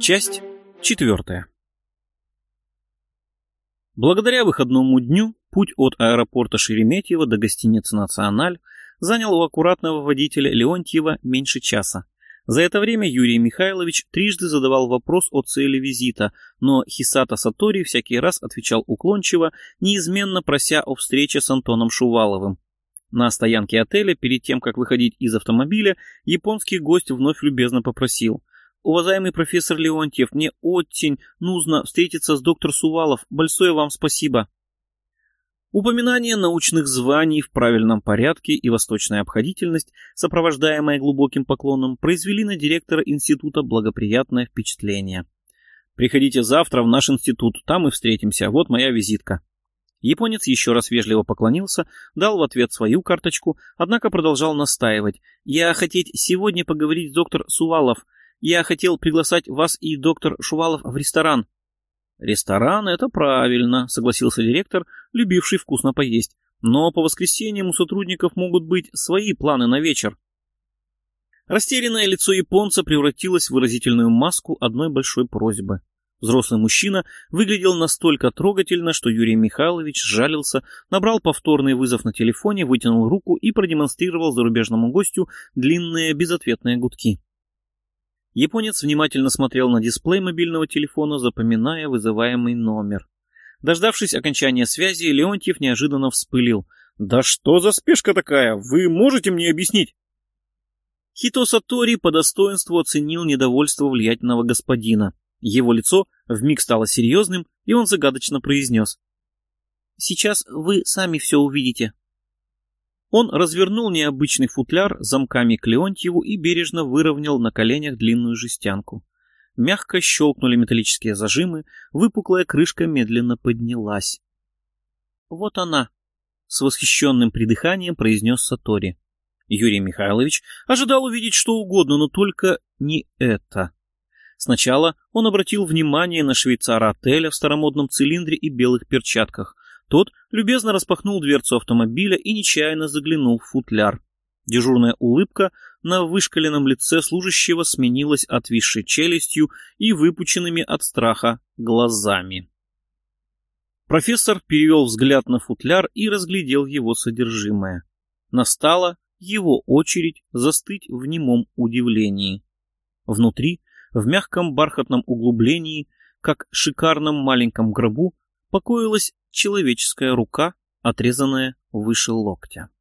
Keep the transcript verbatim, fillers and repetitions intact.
Часть четвертая. Благодаря выходному дню путь от аэропорта Шереметьево до гостиницы «Националь» занял у аккуратного водителя Леонтьева меньше часа. За это время Юрий Михайлович трижды задавал вопрос о цели визита, но Хисато Сатори всякий раз отвечал уклончиво, неизменно прося о встрече с Антоном Шуваловым. На стоянке отеля, перед тем, как выходить из автомобиля, японский гость вновь любезно попросил: «Уважаемый профессор Леонтьев, мне очень нужно встретиться с доктором Шувалов. Большое вам спасибо». Упоминание научных званий в правильном порядке и восточная обходительность, сопровождаемая глубоким поклоном, произвели на директора института благоприятное впечатление. «Приходите завтра в наш институт, там и встретимся, вот моя визитка». Японец еще раз вежливо поклонился, дал в ответ свою карточку, однако продолжал настаивать. «Я хотеть сегодня поговорить с доктором Шувалов. Я хотел пригласить вас и доктор Шувалов в ресторан». «Ресторан — это правильно», — согласился директор, любивший вкусно поесть. «Но по воскресеньям у сотрудников могут быть свои планы на вечер». Растерянное лицо японца превратилось в выразительную маску одной большой просьбы. Взрослый мужчина выглядел настолько трогательно, что Юрий Михайлович сжалился, набрал повторный вызов на телефоне, вытянул руку и продемонстрировал зарубежному гостю длинные безответные гудки. Японец внимательно смотрел на дисплей мобильного телефона, запоминая вызываемый номер. Дождавшись окончания связи, Леонтьев неожиданно вспылил. «Да что за спешка такая? Вы можете мне объяснить?» Хито Сатори по достоинству оценил недовольство влиятельного господина. Его лицо вмиг стало серьезным, и он загадочно произнес: «Сейчас вы сами все увидите». Он развернул необычный футляр замками к Леонтьеву и бережно выровнял на коленях длинную жестянку. Мягко щелкнули металлические зажимы, выпуклая крышка медленно поднялась. «Вот она», — с восхищенным придыханием произнес Сатори. Юрий Михайлович ожидал увидеть что угодно, но только не это. Сначала он обратил внимание на швейцара отеля в старомодном цилиндре и белых перчатках. Тот любезно распахнул дверцу автомобиля и нечаянно заглянул в футляр. Дежурная улыбка на вышкаленном лице служащего сменилась отвисшей челюстью и выпученными от страха глазами. Профессор перевел взгляд на футляр и разглядел его содержимое. Настала его очередь застыть в немом удивлении. Внутри, в мягком бархатном углублении, как в шикарном маленьком гробу, покоилась человеческая рука, отрезанная выше локтя.